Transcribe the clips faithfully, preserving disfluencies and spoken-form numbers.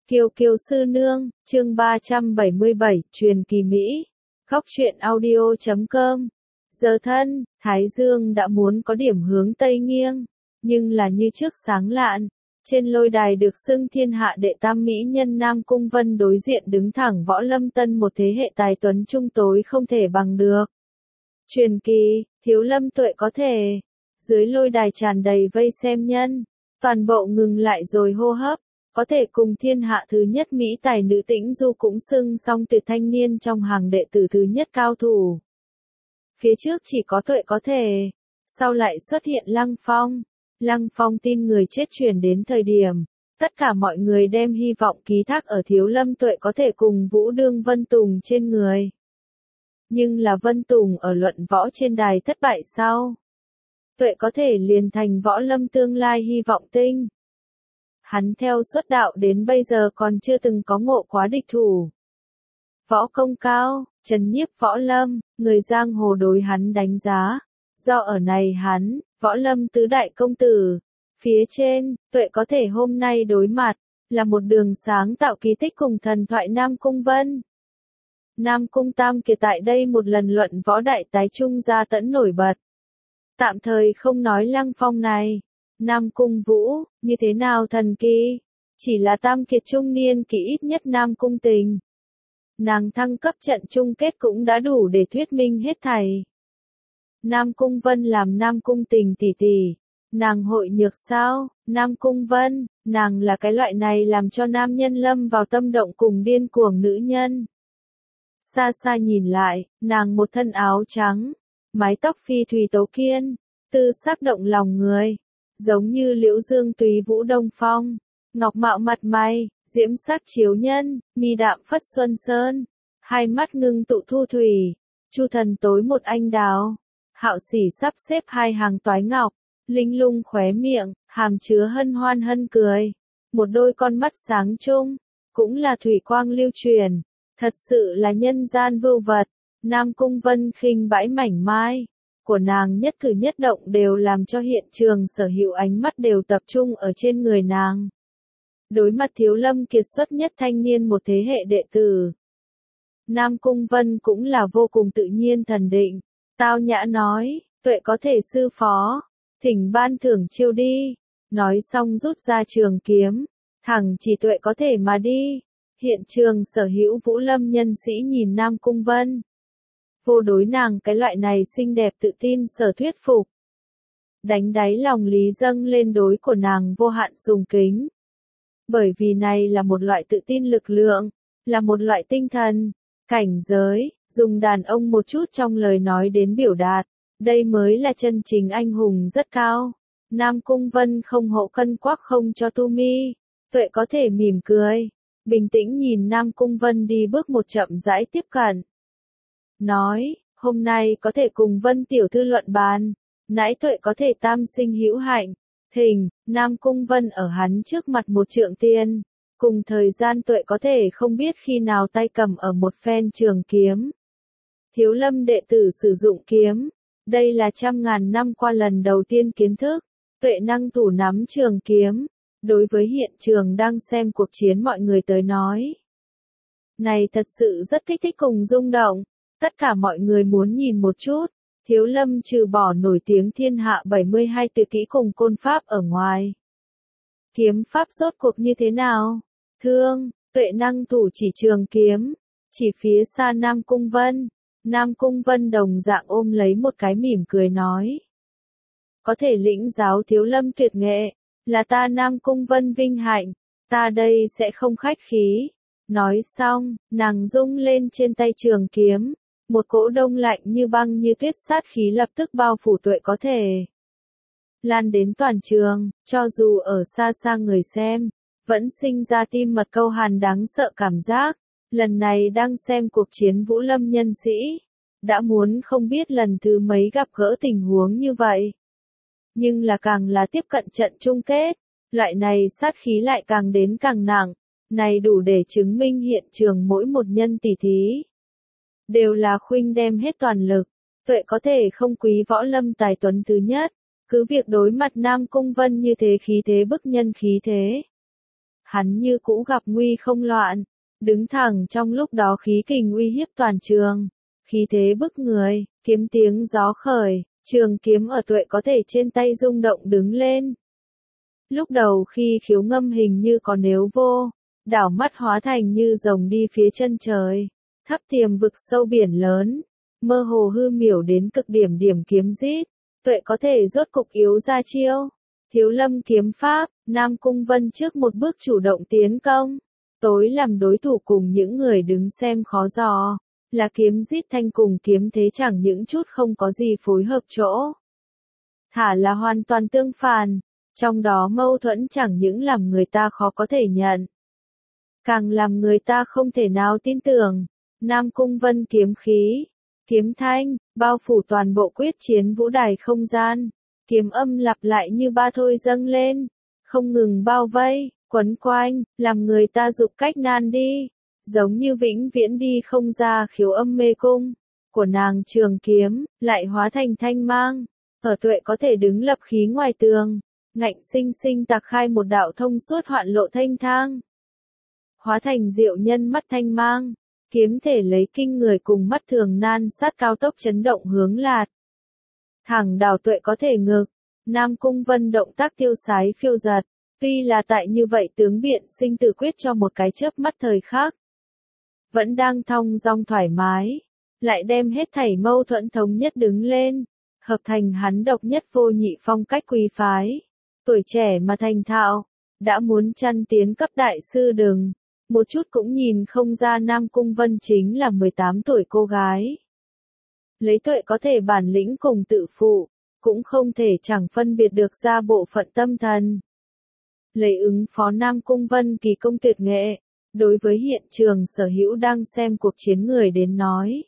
Kiều Kiều Sư Nương, chương ba trăm bảy mươi bảy, truyền kỳ Mỹ. Góc truyện audio chấm com. Giờ thân, Thái Dương đã muốn có điểm hướng Tây nghiêng, nhưng là như trước sáng lạn. Trên lôi đài được xưng thiên hạ đệ tam mỹ nhân Nam Cung Vân đối diện đứng thẳng Võ Lâm Tân, một thế hệ tài tuấn trung tối không thể bằng được. Truyền kỳ, Thiếu Lâm Tuệ có thể. Dưới lôi đài tràn đầy vây xem nhân, toàn bộ ngừng lại rồi hô hấp. Có thể cùng thiên hạ thứ nhất Mỹ tài nữ Tĩnh Du cũng xưng song tuyệt thanh niên trong hàng đệ tử thứ nhất cao thủ. Phía trước chỉ có Tuệ có thể, sau lại xuất hiện Lăng Phong. Lăng Phong tin người chết truyền đến thời điểm, tất cả mọi người đem hy vọng ký thác ở Thiếu Lâm Tuệ có thể cùng Vũ Đương Vân Tùng trên người. Nhưng là Vân Tùng ở luận võ trên đài thất bại sau, Tuệ có thể liền thành Võ Lâm tương lai hy vọng tinh. Hắn theo xuất đạo đến bây giờ còn chưa từng có ngộ quá địch thủ. Võ công cao, trấn nhiếp Võ Lâm, người giang hồ đối hắn đánh giá. Do ở này hắn, Võ Lâm tứ đại công tử. Phía trên, Tuệ có thể hôm nay đối mặt, là một đường sáng tạo kỳ tích cùng thần thoại Nam Cung Vân. Nam Cung Tam Kiệt tại đây một lần luận võ đại tái trung gia tẫn nổi bật. Tạm thời không nói Lăng Phong này. Nam Cung Vũ, như thế nào thần kỳ? Chỉ là Tam Kiệt trung niên kỳ ít nhất Nam Cung Tình. Nàng thăng cấp trận chung kết cũng đã đủ để thuyết minh hết thảy. Nam Cung Vân làm Nam Cung Tình tỷ tỷ. Nàng hội nhược sao? Nam Cung Vân, nàng là cái loại này làm cho nam nhân lâm vào tâm động cùng điên cuồng nữ nhân. Xa xa nhìn lại, nàng một thân áo trắng, mái tóc phi thùy tấu kiên, tư sắc động lòng người. Giống như liễu dương tùy vũ đông phong, ngọc mạo mặt mày, diễm sắc chiếu nhân, mi đạm phất xuân sơn, hai mắt ngưng tụ thu thủy, chu thần tối một anh đào, hạo sỉ sắp xếp hai hàng toái ngọc, linh lung khóe miệng, hàm chứa hân hoan hân cười, một đôi con mắt sáng trung, cũng là thủy quang lưu truyền, thật sự là nhân gian vưu vật. Nam Cung Vân khinh bãi mảnh mai của nàng nhất cử nhất động đều làm cho hiện trường sở hữu ánh mắt đều tập trung ở trên người nàng. Đối mặt Thiếu Lâm kiệt xuất nhất thanh niên một thế hệ đệ tử, Nam Cung Vân cũng là vô cùng tự nhiên thần định, tao nhã nói, Tuệ có thể sư phó, thỉnh ban thưởng chiêu đi. Nói xong rút ra trường kiếm, thẳng chỉ Tuệ có thể mà đi. Hiện trường sở hữu Vũ Lâm nhân sĩ nhìn Nam Cung Vân, vô đối nàng cái loại này xinh đẹp tự tin sở thuyết phục. Đánh đáy lòng lý dâng lên đối của nàng vô hạn sùng kính. Bởi vì này là một loại tự tin lực lượng, là một loại tinh thần, cảnh giới, dùng đàn ông một chút trong lời nói đến biểu đạt. Đây mới là chân chính anh hùng rất cao. Nam Cung Vân không hộ cân quắc không cho tu mi. Tuệ có thể mỉm cười, bình tĩnh nhìn Nam Cung Vân đi bước một chậm rãi tiếp cận. Nói, hôm nay có thể cùng Vân tiểu thư luận bàn, nãi Tuệ có thể tam sinh hữu hạnh. Thình, Nam Cung Vân ở hắn trước mặt một trượng tiên, cùng thời gian Tuệ có thể không biết khi nào tay cầm ở một phen trường kiếm. Thiếu Lâm đệ tử sử dụng kiếm, đây là trăm ngàn năm qua lần đầu tiên kiến thức, Tuệ năng thủ nắm trường kiếm, đối với hiện trường đang xem cuộc chiến mọi người tới nói. Này thật sự rất kích thích cùng rung động. Tất cả mọi người muốn nhìn một chút, Thiếu Lâm trừ bỏ nổi tiếng thiên hạ bảy mươi hai tuyệt kỹ cùng côn pháp ở ngoài. Kiếm pháp rốt cuộc như thế nào? Thương, Tuệ năng thủ chỉ trường kiếm, chỉ phía xa Nam Cung Vân. Nam Cung Vân đồng dạng ôm lấy một cái mỉm cười nói. Có thể lĩnh giáo Thiếu Lâm tuyệt nghệ, là ta Nam Cung Vân vinh hạnh, ta đây sẽ không khách khí. Nói xong, nàng rung lên trên tay trường kiếm. Một cỗ đông lạnh như băng như tuyết sát khí lập tức bao phủ Tuệ có thể lan đến toàn trường, cho dù ở xa xa người xem, vẫn sinh ra tim mật câu hàn đáng sợ cảm giác. Lần này đang xem cuộc chiến Vũ Lâm nhân sĩ, đã muốn không biết lần thứ mấy gặp gỡ tình huống như vậy. Nhưng là càng là tiếp cận trận chung kết, loại này sát khí lại càng đến càng nặng, này đủ để chứng minh hiện trường mỗi một nhân tỷ thí đều là khuynh đem hết toàn lực. Tuệ có thể không quý Võ Lâm tài tuấn thứ nhất, cứ việc đối mặt Nam Cung Vân như thế khí thế bức nhân khí thế. hắn như cũ gặp nguy không loạn, đứng thẳng trong lúc đó khí kình uy hiếp toàn trường, khí thế bức người, kiếm tiếng gió khởi, trường kiếm ở Tuệ có thể trên tay rung động đứng lên. Lúc đầu khi khiếu ngâm hình như có nếu vô, đảo mắt hóa thành như rồng đi phía chân trời, thấp tiềm vực sâu biển lớn, mơ hồ hư miểu đến cực điểm điểm kiếm rít, Tuệ có thể rốt cục yếu ra chiêu. Thiếu Lâm kiếm pháp, Nam Cung Vân trước một bước chủ động tiến công, tối làm đối thủ cùng những người đứng xem khó dò, là kiếm rít thanh cùng kiếm thế chẳng những chút không có gì phối hợp chỗ. Thả là hoàn toàn tương phản, trong đó mâu thuẫn chẳng những làm người ta khó có thể nhận, càng làm người ta không thể nào tin tưởng. Nam Cung Vân kiếm khí, kiếm thanh, bao phủ toàn bộ quyết chiến vũ đài không gian, kiếm âm lặp lại như ba thôi dâng lên, không ngừng bao vây, quấn quanh, làm người ta dục cách nan đi, giống như vĩnh viễn đi không ra khiếu âm mê cung của nàng trường kiếm, lại hóa thành thanh mang, ở Tuệ có thể đứng lập khí ngoài tường, ngạnh sinh sinh tạc khai một đạo thông suốt hoạn lộ thanh thang, hóa thành diệu nhân mắt thanh mang, kiếm thể lấy kinh người cùng mắt thường nan sát cao tốc chấn động hướng lạt. Thẳng đảo Tuệ có thể ngực, Nam Cung Vân động tác tiêu sái phiêu giật, tuy là tại như vậy tướng biện sinh tử quyết cho một cái chớp mắt thời khắc. Vẫn đang thong dong thoải mái, lại đem hết thảy mâu thuẫn thống nhất đứng lên, hợp thành hắn độc nhất vô nhị phong cách quý phái. Tuổi trẻ mà thành thạo, đã muốn chăn tiến cấp đại sư đừng, một chút cũng nhìn không ra Nam Cung Vân chính là mười tám tuổi cô gái. Lấy Tuệ có thể bản lĩnh cùng tự phụ, cũng không thể chẳng phân biệt được ra bộ phận tâm thần. Lấy ứng phó Nam Cung Vân kỳ công tuyệt nghệ, đối với hiện trường sở hữu đang xem cuộc chiến người đến nói.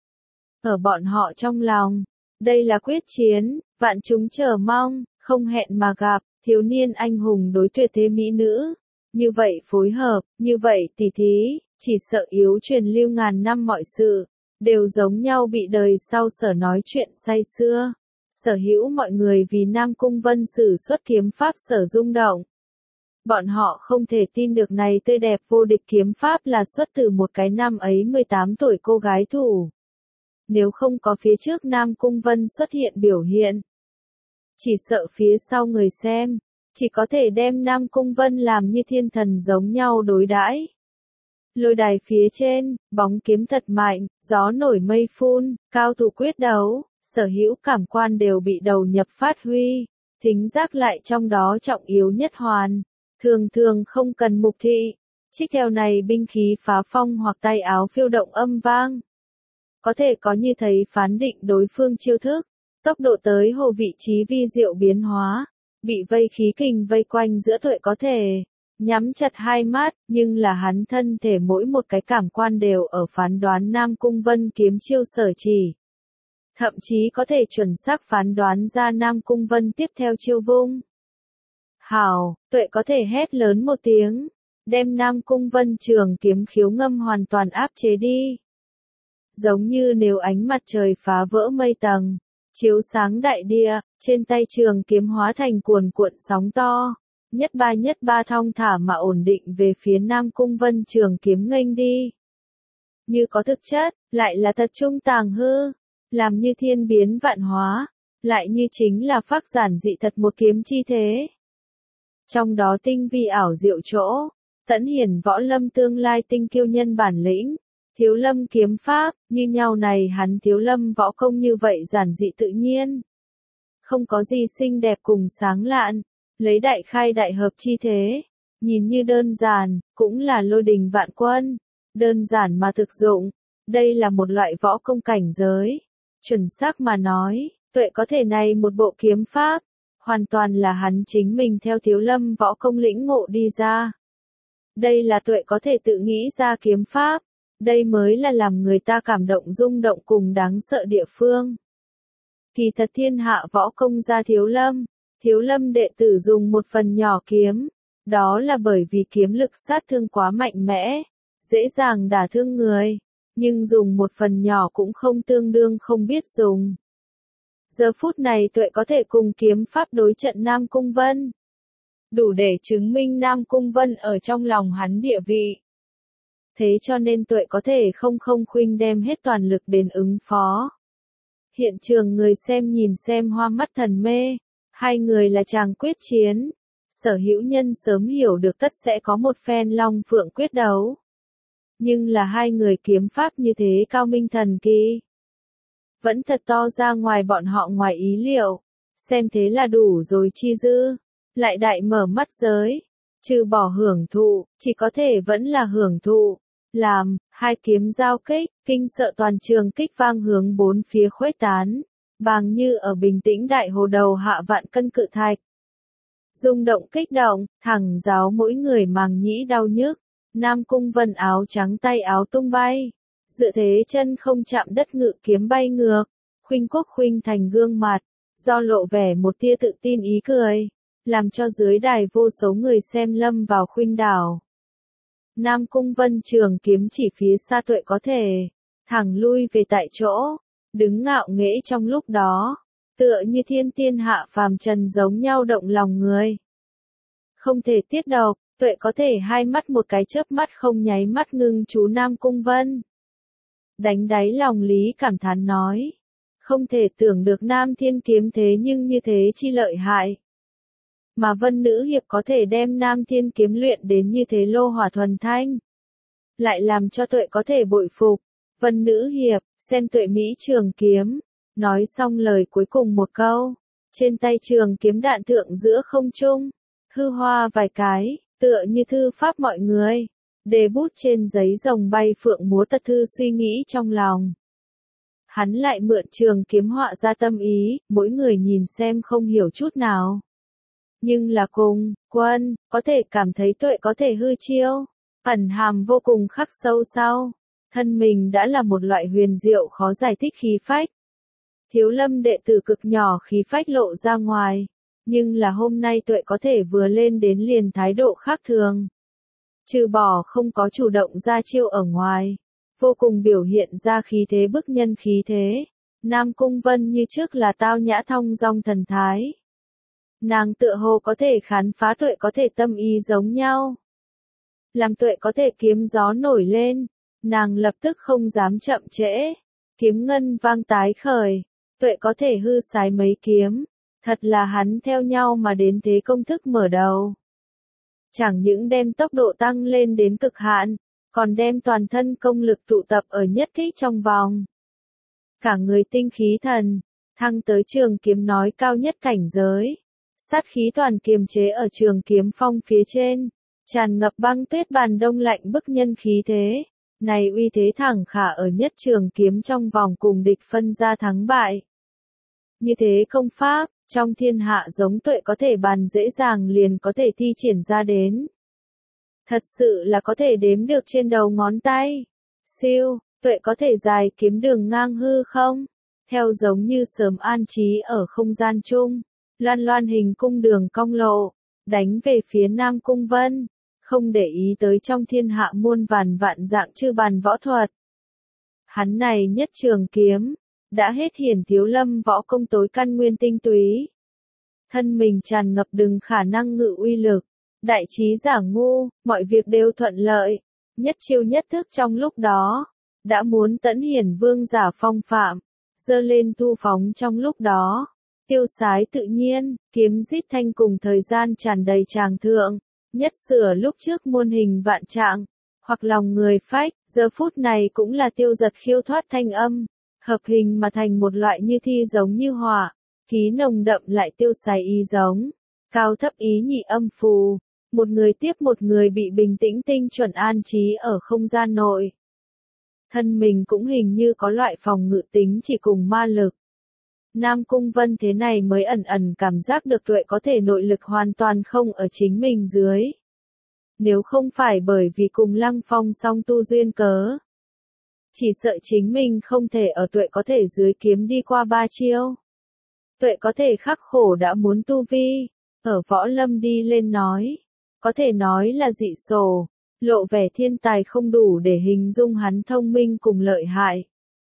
Ở bọn họ trong lòng, đây là quyết chiến, vạn chúng chờ mong, không hẹn mà gặp, thiếu niên anh hùng đối tuyệt thế mỹ nữ. Như vậy phối hợp, như vậy tỉ thí, chỉ sợ yếu truyền lưu ngàn năm mọi sự, đều giống nhau bị đời sau sở nói chuyện say xưa. Sở hữu mọi người vì Nam Cung Vân sử xuất kiếm pháp sở rung động. Bọn họ không thể tin được này tươi đẹp vô địch kiếm pháp là xuất từ một cái năm ấy mười tám tuổi cô gái thủ. Nếu không có phía trước Nam Cung Vân xuất hiện biểu hiện, chỉ sợ phía sau người xem, chỉ có thể đem Nam Cung Vân làm như thiên thần giống nhau đối đãi. Lôi đài phía trên, bóng kiếm thật mạnh, gió nổi mây phun, cao thủ quyết đấu, sở hữu cảm quan đều bị đầu nhập phát huy, thính giác lại trong đó trọng yếu nhất hoàn, thường thường không cần mục thị, trích theo này binh khí phá phong hoặc tay áo phiêu động âm vang. Có thể có như thấy phán định đối phương chiêu thức, tốc độ tới hồ vị trí vi diệu biến hóa, bị vây khí kình vây quanh giữa Tuệ có thể nhắm chặt hai mắt, nhưng là hắn thân thể mỗi một cái cảm quan đều ở phán đoán Nam Cung Vân kiếm chiêu sở chỉ. Thậm chí có thể chuẩn xác phán đoán ra Nam Cung Vân tiếp theo chiêu vung. Hảo, Tuệ có thể hét lớn một tiếng, đem Nam Cung Vân trường kiếm khiếu ngâm hoàn toàn áp chế đi. Giống như nếu ánh mặt trời phá vỡ mây tầng, chiếu sáng đại địa, trên tay trường kiếm hóa thành cuồn cuộn sóng to, nhất ba nhất ba thong thả mà ổn định về phía Nam Cung Vân trường kiếm nghênh đi. Như có thực chất, lại là thật trung tàng hư, làm như thiên biến vạn hóa, lại như chính là phác giản dị thật một kiếm chi thế. Trong đó tinh vi ảo diệu chỗ, tẫn hiển võ lâm tương lai tinh kiêu nhân bản lĩnh. Thiếu Lâm kiếm pháp, như nhau này hắn Thiếu Lâm võ công như vậy giản dị tự nhiên. Không có gì xinh đẹp cùng sáng lạn, lấy đại khai đại hợp chi thế, nhìn như đơn giản, cũng là lôi đình vạn quân, đơn giản mà thực dụng, đây là một loại võ công cảnh giới. Chuẩn xác mà nói, Tuệ có thể này một bộ kiếm pháp, hoàn toàn là hắn chính mình theo Thiếu Lâm võ công lĩnh ngộ đi ra. Đây là Tuệ có thể tự nghĩ ra kiếm pháp. Đây mới là làm người ta cảm động rung động cùng đáng sợ địa phương. Kỳ thật thiên hạ võ công ra Thiếu Lâm, Thiếu Lâm đệ tử dùng một phần nhỏ kiếm, đó là bởi vì kiếm lực sát thương quá mạnh mẽ, dễ dàng đả thương người, nhưng dùng một phần nhỏ cũng không tương đương không biết dùng. Giờ phút này Tuệ có thể cùng kiếm pháp đối trận Nam Cung Vân. đủ để chứng minh Nam Cung Vân ở trong lòng hắn địa vị. Thế cho nên Tuệ có thể không không khuynh đem hết toàn lực đến ứng phó. Hiện trường người xem nhìn xem hoa mắt thần mê, hai người là chàng quyết chiến. Sở hữu nhân sớm hiểu được tất sẽ có một phen long phượng quyết đấu. Nhưng là hai người kiếm pháp như thế cao minh thần kỳ. Vẫn thật to ra ngoài bọn họ ngoài ý liệu. Xem thế là đủ rồi chi dư. Lại đại mở mắt giới. Trừ bỏ hưởng thụ, chỉ có thể vẫn là hưởng thụ. Làm, hai kiếm giao kích, kinh sợ toàn trường kích vang hướng bốn phía khuếch tán. Bàng như ở bình tĩnh đại hồ đầu hạ vạn cân cự thạch. Rung động kích động, thẳng giáo mỗi người màng nhĩ đau nhức. Nam Cung Vân áo trắng tay áo tung bay. Dự thế chân không chạm đất ngự kiếm bay ngược. Khuynh quốc khuynh thành gương mặt. Do lộ vẻ một tia tự tin ý cười. Làm cho dưới đài vô số người xem lâm vào khuynh đảo. Nam Cung Vân trường kiếm chỉ phía xa Tuệ có thể. Thẳng lui về tại chỗ. Đứng ngạo nghễ trong lúc đó. Tựa như thiên tiên hạ phàm trần giống nhau động lòng người. Không thể tiết độc, Tuệ có thể hai mắt một cái chớp mắt không nháy mắt ngưng chú Nam Cung Vân. Đánh đáy lòng Lý cảm thán nói. Không thể tưởng được Nam Thiên kiếm thế nhưng như thế chi lợi hại. Mà Vân Nữ Hiệp có thể đem Nam Thiên kiếm luyện đến như thế lô hỏa thuần thanh. Lại làm cho Tuệ có thể bội phục. Vân Nữ Hiệp, xem Tuệ Mỹ trường kiếm. Nói xong lời cuối cùng một câu. Trên tay trường kiếm đạn thượng giữa không trung. Hư hoa vài cái, tựa như thư pháp mọi người. Đề bút trên giấy rồng bay phượng múa tật thư suy nghĩ trong lòng. Hắn lại mượn trường kiếm họa ra tâm ý, mỗi người nhìn xem không hiểu chút nào. Nhưng là cùng, quân, có thể cảm thấy Tuệ có thể hư chiêu. Ẩn hàm vô cùng khắc sâu sau. Thân mình đã là một loại huyền diệu khó giải thích khí phách. Thiếu Lâm đệ tử cực nhỏ khí phách lộ ra ngoài. Nhưng là hôm nay Tuệ có thể vừa lên đến liền thái độ khác thường. Trừ bỏ không có chủ động ra chiêu ở ngoài. Vô cùng biểu hiện ra khí thế bức nhân khí thế. Nam Cung Vân như trước là tao nhã thong dong thần thái. Nàng tựa hồ có thể khám phá Tuệ có thể tâm ý giống nhau. Làm Tuệ có thể kiếm gió nổi lên. Nàng lập tức không dám chậm trễ. Kiếm ngân vang tái khởi. Tuệ có thể hư sái mấy kiếm. Thật là hắn theo nhau mà đến thế công thức mở đầu. Chẳng những đem tốc độ tăng lên đến cực hạn, còn đem toàn thân công lực tụ tập ở nhất kích trong vòng. Cả người tinh khí thần, thăng tới trường kiếm nói cao nhất cảnh giới. Sát khí toàn kiềm chế ở trường kiếm phong phía trên, tràn ngập băng tuyết bàn đông lạnh bức nhân khí thế. Này uy thế thẳng khả ở nhất trường kiếm trong vòng cùng địch phân ra thắng bại. Như thế công pháp, trong thiên hạ giống Tuệ có thể bàn dễ dàng liền có thể thi triển ra đến. Thật sự là có thể đếm được trên đầu ngón tay. Siêu, Tuệ có thể dài kiếm đường ngang hư không? Theo giống như sớm an trí ở không gian chung. Loan loan hình cung đường cong lộ. Đánh về phía Nam Cung Vân. Không để ý tới trong thiên hạ muôn vàn vạn dạng chư bàn võ thuật. Hắn này nhất trường kiếm. Đã hết hiển Thiếu Lâm võ công tối căn nguyên tinh túy. Thân mình tràn ngập đừng khả năng ngự uy lực. Đại trí giả ngu, mọi việc đều thuận lợi. Nhất chiêu nhất thức trong lúc đó. Đã muốn tẫn hiển vương giả phong phạm. Dơ lên thu phóng trong lúc đó. Tiêu sái tự nhiên, kiếm giết thanh cùng thời gian tràn đầy tràng thượng. Nhất sửa lúc trước muôn hình vạn trạng. Hoặc lòng người phách, giờ phút này cũng là tiêu giật khiêu thoát thanh âm. Hợp hình mà thành một loại như thi giống như hỏa, khí nồng đậm lại tiêu sái ý giống, cao thấp ý nhị âm phù, một người tiếp một người bị bình tĩnh tinh chuẩn an trí ở không gian nội. Thân mình cũng hình như có loại phòng ngự tính chỉ cùng ma lực. Nam Cung Vân thế này mới ẩn ẩn cảm giác được Tuệ có thể nội lực hoàn toàn không ở chính mình dưới. Nếu không phải bởi vì cùng Lăng Phong song tu duyên cớ. Chỉ sợ chính mình không thể ở Tuệ có thể dưới kiếm đi qua ba chiêu. Tuệ có thể khắc khổ đã muốn tu vi, ở võ lâm đi lên nói. Có thể nói là dị sổ, lộ vẻ thiên tài không đủ để hình dung hắn thông minh cùng lợi hại.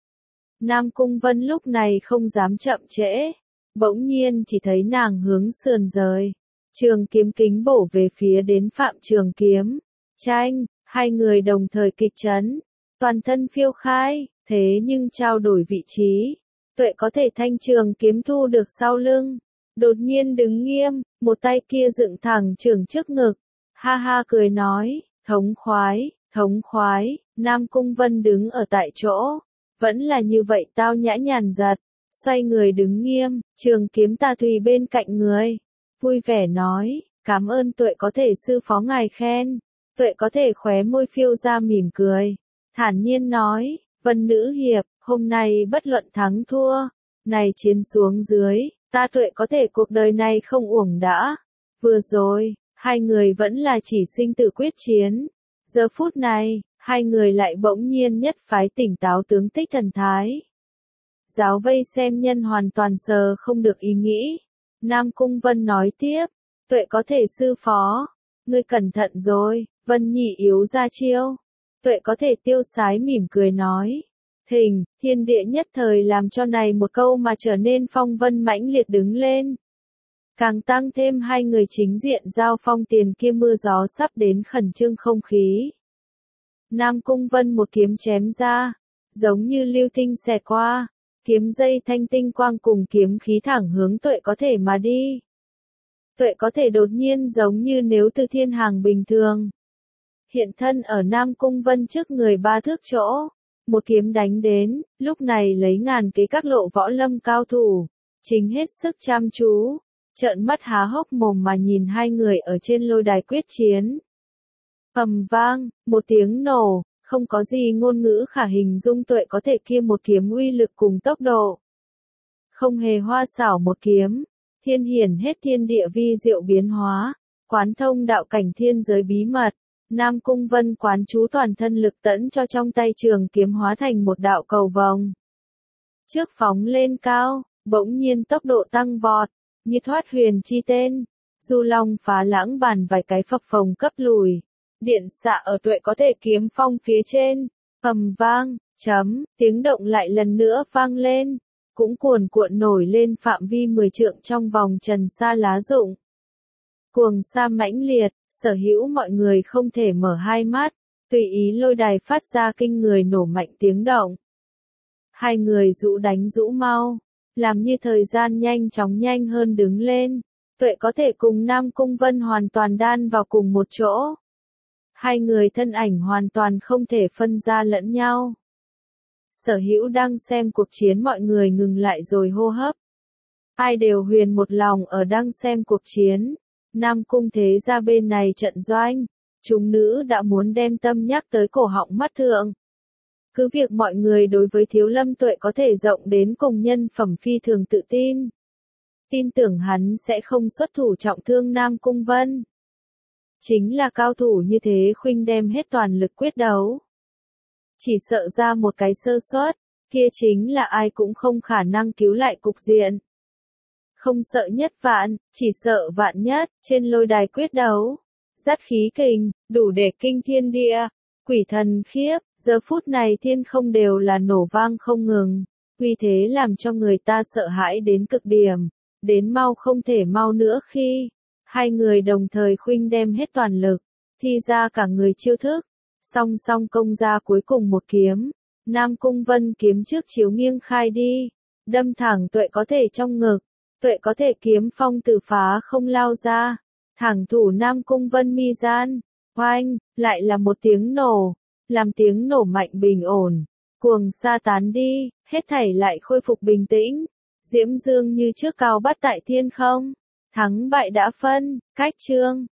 Nam Cung Vân lúc này không dám chậm trễ, bỗng nhiên chỉ thấy nàng hướng sườn rời. Trường kiếm kính bổ về phía đến Phạm Trường Kiếm. Tranh, hai người đồng thời kịch chấn, toàn thân phiêu khai, thế nhưng trao đổi vị trí. Tuệ có thể thanh trường kiếm thu được sau lưng, đột nhiên đứng nghiêm, một tay kia dựng thẳng trường trước ngực, ha ha cười nói, thống khoái, thống khoái. Nam Cung Vân đứng ở tại chỗ, vẫn là như vậy tao nhã nhàn giật, xoay người đứng nghiêm, trường kiếm ta tùy bên cạnh người, vui vẻ nói, cảm ơn Tuệ có thể sư phó ngài khen. Tuệ có thể khóe môi phiêu ra mỉm cười, thản nhiên nói, Vân nữ hiệp, hôm nay bất luận thắng thua, này chiến xuống dưới, ta Tuệ có thể cuộc đời này không uổng đã. Vừa rồi, hai người vẫn là chỉ sinh tử quyết chiến. Giờ phút này, hai người lại bỗng nhiên nhất phái tỉnh táo tướng tích thần thái. Giáo vây xem nhân hoàn toàn sờ không được ý nghĩ. Nam Cung Vân nói tiếp, Tuệ có thể sư phó, ngươi cẩn thận rồi, Vân nhị yếu ra chiêu. Tuệ có thể tiêu sái mỉm cười nói. Thình, thiên địa nhất thời làm cho này một câu mà trở nên phong vân mãnh liệt đứng lên. Càng tăng thêm hai người chính diện giao phong tiền kia mưa gió sắp đến khẩn trương không khí. Nam Cung Vân một kiếm chém ra, giống như lưu tinh xẹt qua, kiếm dây thanh tinh quang cùng kiếm khí thẳng hướng Tuệ có thể mà đi. Tuệ có thể đột nhiên giống như nếu từ thiên hàng bình thường. Hiện thân ở Nam Cung Vân trước người ba thước chỗ, một kiếm đánh đến, lúc này lấy ngàn kế các lộ võ lâm cao thủ, chính hết sức chăm chú, trợn mắt há hốc mồm mà nhìn hai người ở trên lôi đài quyết chiến. Ầm vang, một tiếng nổ, không có gì ngôn ngữ khả hình dung Tuệ có thể kia một kiếm uy lực cùng tốc độ. Không hề hoa xảo một kiếm, thiên hiển hết thiên địa vi diệu biến hóa, quán thông đạo cảnh thiên giới bí mật. Nam Cung Vân quán chú toàn thân lực tẫn cho trong tay trường kiếm hóa thành một đạo cầu vồng. Trước phóng lên cao, bỗng nhiên tốc độ tăng vọt, như thoát huyền chi tên, du long phá lãng bàn vài cái phập phồng cấp lùi. Điện xạ ở Tuệ có thể kiếm phong phía trên, ầm vang, chấm, tiếng động lại lần nữa vang lên, cũng cuồn cuộn nổi lên phạm vi mười trượng trong vòng trần sa lá rụng. Cuồng sa mãnh liệt, sở hữu mọi người không thể mở hai mắt, tùy ý lôi đài phát ra kinh người nổ mạnh tiếng động. Hai người rũ đánh rũ mau, làm như thời gian nhanh chóng nhanh hơn đứng lên, Tuệ có thể cùng Nam Cung Vân hoàn toàn đan vào cùng một chỗ. Hai người thân ảnh hoàn toàn không thể phân ra lẫn nhau. Sở hữu đang xem cuộc chiến mọi người ngừng lại rồi hô hấp. Ai đều huyền một lòng ở đang xem cuộc chiến. Nam Cung thế ra bên này trận doanh, chúng nữ đã muốn đem tâm nhắc tới cổ họng mắt thượng. Cứ việc mọi người đối với Thiếu Lâm Tuệ có thể rộng đến cùng nhân phẩm phi thường tự tin. Tin tưởng hắn sẽ không xuất thủ trọng thương Nam Cung Vân. Chính là cao thủ như thế khuynh đem hết toàn lực quyết đấu. Chỉ sợ ra một cái sơ suất, kia chính là ai cũng không khả năng cứu lại cục diện. Không sợ nhất vạn, chỉ sợ vạn nhất, trên lôi đài quyết đấu. Dắt khí kình, đủ để kinh thiên địa, quỷ thần khiếp, giờ phút này thiên không đều là nổ vang không ngừng, uy thế làm cho người ta sợ hãi đến cực điểm, đến mau không thể mau nữa khi, hai người đồng thời khuynh đem hết toàn lực, thi ra cả người chiêu thức, song song công ra cuối cùng một kiếm, Nam Cung Vân kiếm trước chiếu nghiêng khai đi, đâm thẳng Tuệ có thể trong ngực. Tuệ có thể kiếm phong từ phá không lao ra, thẳng thủ Nam Cung Vân mi gian, oanh, lại là một tiếng nổ, làm tiếng nổ mạnh bình ổn, cuồng sa tán đi, hết thảy lại khôi phục bình tĩnh, diễm dương như trước cao bắt tại thiên không, thắng bại đã phân, cách chương.